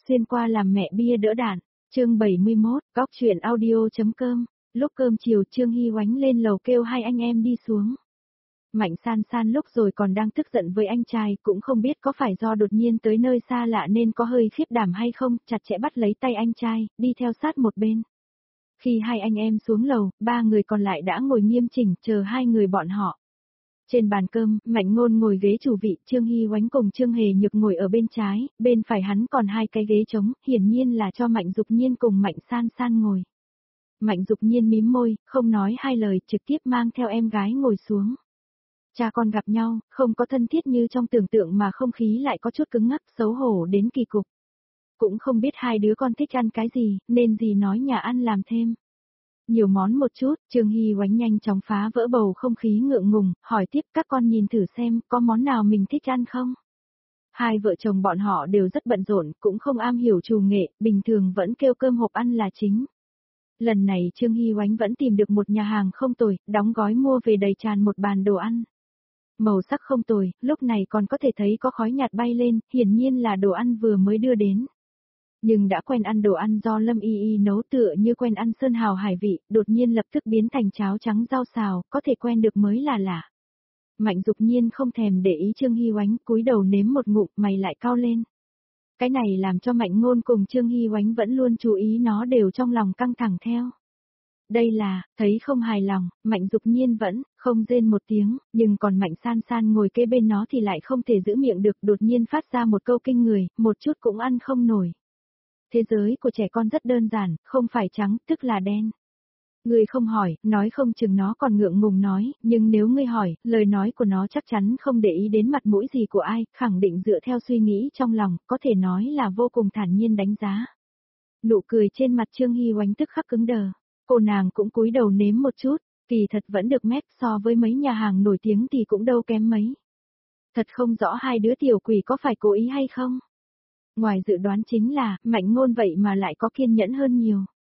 xuyên qua làm mẹ bia đỡ đạn, chương 71, góc chuyện audio.com, lúc cơm chiều Trương Hy oánh lên lầu kêu hai anh em đi xuống. Mạnh San San lúc rồi còn đang tức giận với anh trai, cũng không biết có phải do đột nhiên tới nơi xa lạ nên có hơi khiếp đảm hay không, chặt chẽ bắt lấy tay anh trai, đi theo sát một bên. Khi hai anh em xuống lầu, ba người còn lại đã ngồi nghiêm chỉnh chờ hai người bọn họ. Trên bàn cơm, Mạnh Ngôn ngồi ghế chủ vị, Trương Hy oánh cùng Trương Hề Nhược ngồi ở bên trái, bên phải hắn còn hai cái ghế trống, hiển nhiên là cho Mạnh Dục Nhiên cùng Mạnh San San ngồi. Mạnh Dục Nhiên mím môi, không nói hai lời, trực tiếp mang theo em gái ngồi xuống. Cha con gặp nhau, không có thân thiết như trong tưởng tượng mà không khí lại có chút cứng ngắc, xấu hổ đến kỳ cục. Cũng không biết hai đứa con thích ăn cái gì, nên gì nói nhà ăn làm thêm. Nhiều món một chút, Trương Hy oánh nhanh chóng phá vỡ bầu không khí ngượng ngùng, hỏi tiếp các con nhìn thử xem có món nào mình thích ăn không. Hai vợ chồng bọn họ đều rất bận rộn, cũng không am hiểu trù nghệ, bình thường vẫn kêu cơm hộp ăn là chính. Lần này Trương Hy oánh vẫn tìm được một nhà hàng không tồi, đóng gói mua về đầy tràn một bàn đồ ăn. Màu sắc không tồi, lúc này còn có thể thấy có khói nhạt bay lên, hiển nhiên là đồ ăn vừa mới đưa đến. Nhưng đã quen ăn đồ ăn do Lâm Y Y nấu tựa như quen ăn sơn hào hải vị, đột nhiên lập tức biến thành cháo trắng rau xào, có thể quen được mới là lạ. Mạnh Dục Nhiên không thèm để ý Trương Hy oánh, cúi đầu nếm một ngụm, mày lại cau lên. Cái này làm cho Mạnh Ngôn cùng Trương Hy oánh vẫn luôn chú ý nó đều trong lòng căng thẳng theo. Đây là, thấy không hài lòng, Mạnh Dục Nhiên vẫn, không rên một tiếng, nhưng còn Mạnh San San ngồi kế bên nó thì lại không thể giữ miệng được, đột nhiên phát ra một câu kinh người, một chút cũng ăn không nổi. Thế giới của trẻ con rất đơn giản, không phải trắng, tức là đen. Ngươi không hỏi, nói không chừng nó còn ngượng ngùng nói, nhưng nếu ngươi hỏi, lời nói của nó chắc chắn không để ý đến mặt mũi gì của ai, khẳng định dựa theo suy nghĩ trong lòng, có thể nói là vô cùng thản nhiên đánh giá. Nụ cười trên mặt Trương Hy oánh tức khắc cứng đờ. Cô nàng cũng cúi đầu nếm một chút, kỳ thật vẫn được mép, so với mấy nhà hàng nổi tiếng thì cũng đâu kém mấy. Thật không rõ hai đứa tiểu quỷ có phải cố ý hay không. Ngoài dự đoán chính là, Mạnh Ngôn vậy mà lại có kiên nhẫn hơn nhiều.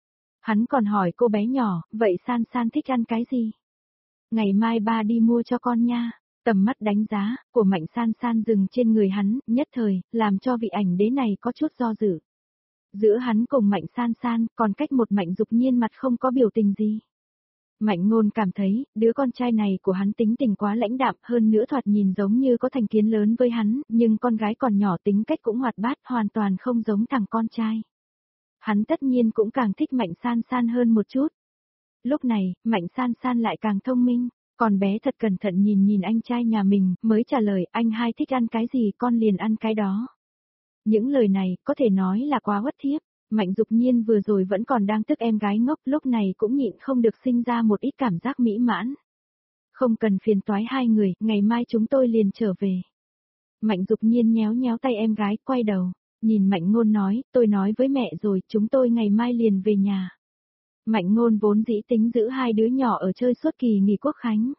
Hắn còn hỏi cô bé nhỏ, vậy San San thích ăn cái gì? Ngày mai ba đi mua cho con nha. Tầm mắt đánh giá, của Mạnh San San dừng trên người hắn, nhất thời, làm cho vị ảnh đế này có chút do dự. Giữa hắn cùng Mạnh San San, còn cách một Mạnh Dục Nhiên mặt không có biểu tình gì. Mạnh Ngôn cảm thấy, đứa con trai này của hắn tính tình quá lãnh đạm, hơn nữa thoạt nhìn giống như có thành kiến lớn với hắn, nhưng con gái còn nhỏ tính cách cũng hoạt bát, hoàn toàn không giống thằng con trai. Hắn tất nhiên cũng càng thích Mạnh San San hơn một chút. Lúc này, Mạnh San San lại càng thông minh, con bé thật cẩn thận nhìn anh trai nhà mình, mới trả lời anh hai thích ăn cái gì con liền ăn cái đó. Những lời này, có thể nói là quá uất thiếp. Mạnh Dục Nhiên vừa rồi vẫn còn đang tức em gái ngốc, lúc này cũng nhịn không được sinh ra một ít cảm giác mỹ mãn. Không cần phiền toái hai người, ngày mai chúng tôi liền trở về. Mạnh Dục Nhiên nhéo nhéo tay em gái, quay đầu, nhìn Mạnh Ngôn nói, tôi nói với mẹ rồi, chúng tôi ngày mai liền về nhà. Mạnh Ngôn vốn dĩ tính giữ hai đứa nhỏ ở chơi suốt kỳ nghỉ quốc khánh.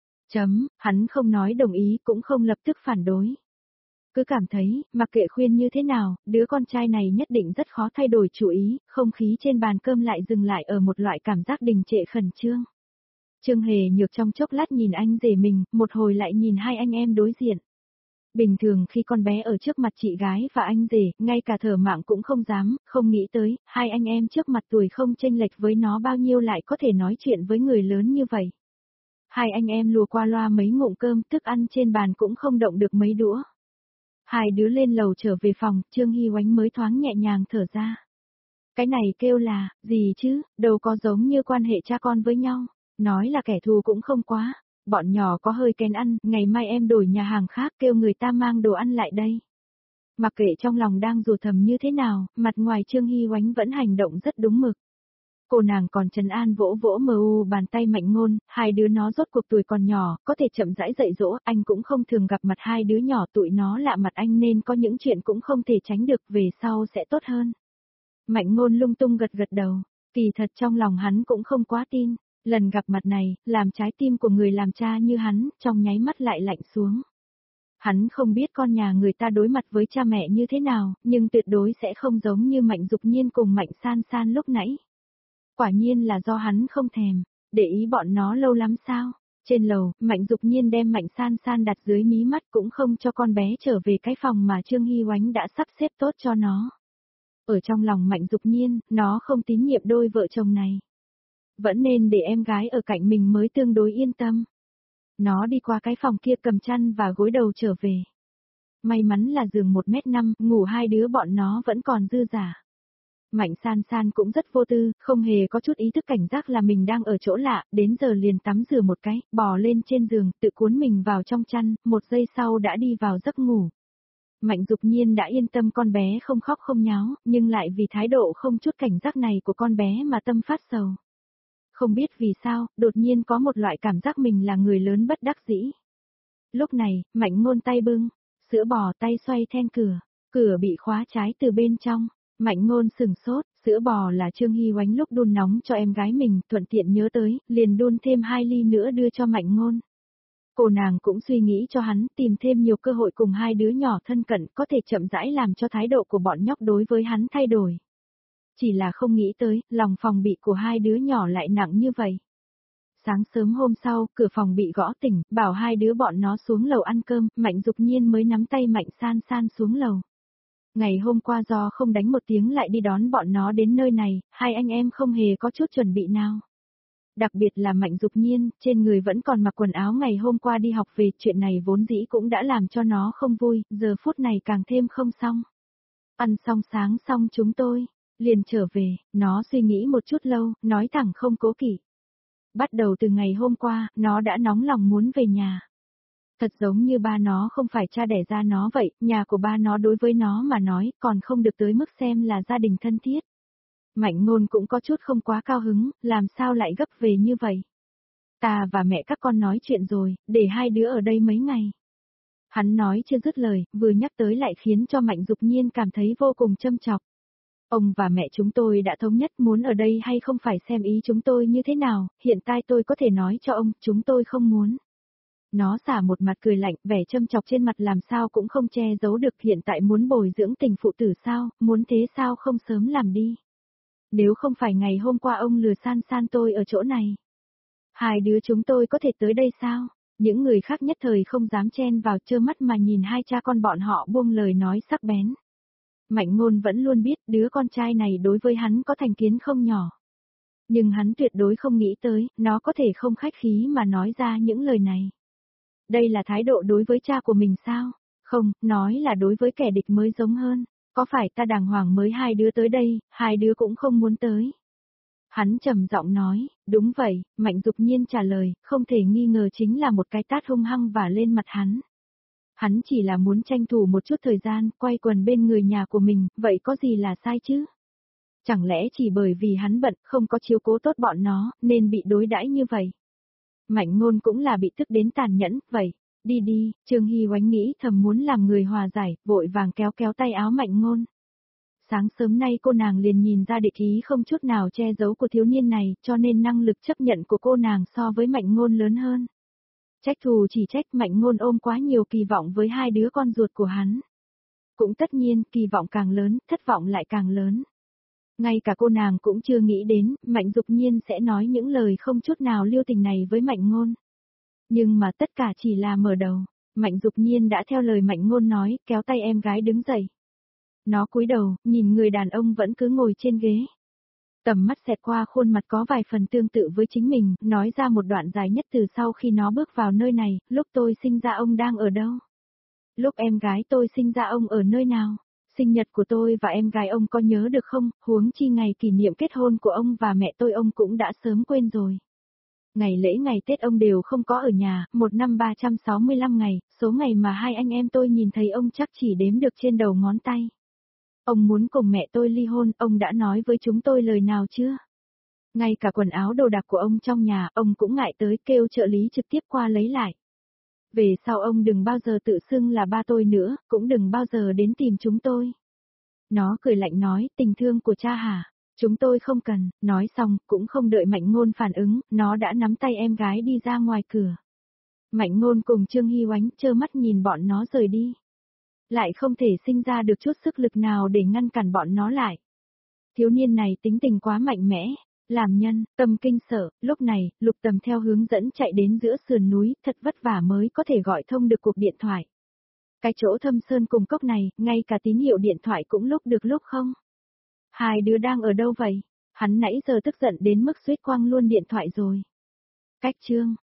Hắn không nói đồng ý, cũng không lập tức phản đối. Cứ cảm thấy, mặc kệ khuyên như thế nào, đứa con trai này nhất định rất khó thay đổi chủ ý, không khí trên bàn cơm lại dừng lại ở một loại cảm giác đình trệ khẩn trương. Trương Hề Nhược trong chốc lát nhìn anh rể mình, một hồi lại nhìn hai anh em đối diện. Bình thường khi con bé ở trước mặt chị gái và anh rể, ngay cả thở mạng cũng không dám, không nghĩ tới, hai anh em trước mặt tuổi không chênh lệch với nó bao nhiêu lại có thể nói chuyện với người lớn như vậy. Hai anh em lùa qua loa mấy ngụm cơm, thức ăn trên bàn cũng không động được mấy đũa. Hai đứa lên lầu trở về phòng, Trương Hy oánh mới thoáng nhẹ nhàng thở ra. Cái này kêu là, gì chứ, đâu có giống như quan hệ cha con với nhau, nói là kẻ thù cũng không quá, bọn nhỏ có hơi kén ăn, ngày mai em đổi nhà hàng khác kêu người ta mang đồ ăn lại đây. Mặc kệ trong lòng đang rủa thầm như thế nào, mặt ngoài Trương Hy oánh vẫn hành động rất đúng mực. Cô nàng còn trấn an vỗ vỗ bàn tay Mạnh Ngôn, hai đứa nó rốt cuộc tuổi còn nhỏ, có thể chậm rãi dạy dỗ, anh cũng không thường gặp mặt hai đứa nhỏ tụi nó lạ mặt anh nên có những chuyện cũng không thể tránh được, về sau sẽ tốt hơn. Mạnh Ngôn lung tung gật gật đầu, kỳ thật trong lòng hắn cũng không quá tin, lần gặp mặt này, làm trái tim của người làm cha như hắn, trong nháy mắt lại lạnh xuống. Hắn không biết con nhà người ta đối mặt với cha mẹ như thế nào, nhưng tuyệt đối sẽ không giống như Mạnh Dục Nhiên cùng Mạnh San San lúc nãy. Quả nhiên là do hắn không thèm, để ý bọn nó lâu lắm sao? Trên lầu, Mạnh Dục Nhiên đem Mạnh San San đặt dưới mí mắt cũng không cho con bé trở về cái phòng mà Trương Hy oánh đã sắp xếp tốt cho nó. Ở trong lòng Mạnh Dục Nhiên, nó không tín nhiệm đôi vợ chồng này. Vẫn nên để em gái ở cạnh mình mới tương đối yên tâm. Nó đi qua cái phòng kia cầm chăn và gối đầu trở về. May mắn là giường 1m5, ngủ hai đứa bọn nó vẫn còn dư dả. Mạnh San San cũng rất vô tư, không hề có chút ý thức cảnh giác là mình đang ở chỗ lạ, đến giờ liền tắm rửa một cái, bò lên trên giường, tự cuốn mình vào trong chăn, một giây sau đã đi vào giấc ngủ. Mạnh Dục Nhiên đã yên tâm con bé không khóc không nháo, nhưng lại vì thái độ không chút cảnh giác này của con bé mà tâm phát sầu. Không biết vì sao, đột nhiên có một loại cảm giác mình là người lớn bất đắc dĩ. Lúc này, Mạnh Ngôn tay bưng, sữa bò tay xoay then cửa, cửa bị khóa trái từ bên trong. Mạnh Ngôn sừng sốt, sữa bò là Trương Hy Oánh lúc đun nóng cho em gái mình, thuận tiện nhớ tới, liền đun thêm 2 ly nữa đưa cho Mạnh Ngôn. Cô nàng cũng suy nghĩ cho hắn tìm thêm nhiều cơ hội cùng hai đứa nhỏ thân cận có thể chậm rãi làm cho thái độ của bọn nhóc đối với hắn thay đổi. Chỉ là không nghĩ tới, lòng phòng bị của hai đứa nhỏ lại nặng như vậy. Sáng sớm hôm sau, cửa phòng bị gõ tỉnh, bảo hai đứa bọn nó xuống lầu ăn cơm, Mạnh Dục Nhiên mới nắm tay Mạnh San San xuống lầu. Ngày hôm qua do không đánh một tiếng lại đi đón bọn nó đến nơi này, hai anh em không hề có chút chuẩn bị nào. Đặc biệt là Mạnh Dục Nhiên, trên người vẫn còn mặc quần áo ngày hôm qua đi học về, chuyện này vốn dĩ cũng đã làm cho nó không vui, giờ phút này càng thêm không xong. Ăn xong sáng xong chúng tôi, liền trở về, nó suy nghĩ một chút lâu, nói thẳng không cố kỵ. Bắt đầu từ ngày hôm qua, nó đã nóng lòng muốn về nhà. Thật giống như ba nó không phải cha đẻ ra nó vậy, nhà của ba nó đối với nó mà nói còn không được tới mức xem là gia đình thân thiết. Mạnh Ngôn cũng có chút không quá cao hứng, làm sao lại gấp về như vậy. Ta và mẹ các con nói chuyện rồi, để hai đứa ở đây mấy ngày. Hắn nói chưa dứt lời, vừa nhắc tới lại khiến cho Mạnh Dục Nhiên cảm thấy vô cùng châm chọc. Ông và mẹ chúng tôi đã thống nhất muốn ở đây hay không phải xem ý chúng tôi như thế nào, hiện tại tôi có thể nói cho ông, chúng tôi không muốn. Nó xả một mặt cười lạnh, vẻ châm chọc trên mặt làm sao cũng không che giấu được, hiện tại muốn bồi dưỡng tình phụ tử sao, muốn thế sao không sớm làm đi. Nếu không phải ngày hôm qua ông lừa San San tôi ở chỗ này. Hai đứa chúng tôi có thể tới đây sao? Những người khác nhất thời không dám chen vào, trơ mắt mà nhìn hai cha con bọn họ buông lời nói sắc bén. Mạnh Ngôn vẫn luôn biết đứa con trai này đối với hắn có thành kiến không nhỏ. Nhưng hắn tuyệt đối không nghĩ tới, nó có thể không khách khí mà nói ra những lời này. Đây là thái độ đối với cha của mình sao? Không, nói là đối với kẻ địch mới giống hơn. Có phải ta đàng hoàng mới hai đứa tới đây, hai đứa cũng không muốn tới. Hắn trầm giọng nói, đúng vậy, Mạnh Dục Nhiên trả lời, không thể nghi ngờ chính là một cái tát hung hăng vả lên mặt hắn. Hắn chỉ là muốn tranh thủ một chút thời gian, quay quần bên người nhà của mình, vậy có gì là sai chứ? Chẳng lẽ chỉ bởi vì hắn bận, không có chiếu cố tốt bọn nó, nên bị đối đãi như vậy? Mạnh Ngôn cũng là bị tức đến tàn nhẫn, vậy, đi đi, Trương Hy Oánh nghĩ thầm muốn làm người hòa giải, vội vàng kéo kéo tay áo Mạnh Ngôn. Sáng sớm nay cô nàng liền nhìn ra địch ý không chút nào che giấu của thiếu niên này, cho nên năng lực chấp nhận của cô nàng so với Mạnh Ngôn lớn hơn. Trách thù chỉ trách Mạnh Ngôn ôm quá nhiều kỳ vọng với hai đứa con ruột của hắn. Cũng tất nhiên, kỳ vọng càng lớn, thất vọng lại càng lớn. Ngay cả cô nàng cũng chưa nghĩ đến, Mạnh Dục Nhiên sẽ nói những lời không chút nào lưu tình này với Mạnh Ngôn. Nhưng mà tất cả chỉ là mở đầu, Mạnh Dục Nhiên đã theo lời Mạnh Ngôn nói, kéo tay em gái đứng dậy. Nó cúi đầu, nhìn người đàn ông vẫn cứ ngồi trên ghế. Tầm mắt xẹt qua khuôn mặt có vài phần tương tự với chính mình, nói ra một đoạn dài nhất từ sau khi nó bước vào nơi này, lúc tôi sinh ra ông đang ở đâu? Lúc em gái tôi sinh ra ông ở nơi nào? Sinh nhật của tôi và em gái ông có nhớ được không, huống chi ngày kỷ niệm kết hôn của ông và mẹ tôi ông cũng đã sớm quên rồi. Ngày lễ ngày Tết ông đều không có ở nhà, một năm 365 ngày, số ngày mà hai anh em tôi nhìn thấy ông chắc chỉ đếm được trên đầu ngón tay. Ông muốn cùng mẹ tôi ly hôn, ông đã nói với chúng tôi lời nào chưa? Ngay cả quần áo đồ đạc của ông trong nhà, ông cũng ngại tới kêu trợ lý trực tiếp qua lấy lại. Về sau ông đừng bao giờ tự xưng là ba tôi nữa, cũng đừng bao giờ đến tìm chúng tôi. Nó cười lạnh nói, tình thương của cha hả? Chúng tôi không cần, nói xong, cũng không đợi Mạnh Ngôn phản ứng, nó đã nắm tay em gái đi ra ngoài cửa. Mạnh Ngôn cùng Trương Hy Oánh trơ mắt nhìn bọn nó rời đi. Lại không thể sinh ra được chút sức lực nào để ngăn cản bọn nó lại. Thiếu niên này tính tình quá mạnh mẽ, làm nhân, tâm kinh sợ, lúc này, Lục Tầm theo hướng dẫn chạy đến giữa sườn núi, thật vất vả mới có thể gọi thông được cuộc điện thoại. Cái chỗ thâm sơn cùng cốc này, ngay cả tín hiệu điện thoại cũng lúc được lúc không. Hai đứa đang ở đâu vậy? Hắn nãy giờ tức giận đến mức suýt quăng luôn điện thoại rồi. Cách Trương,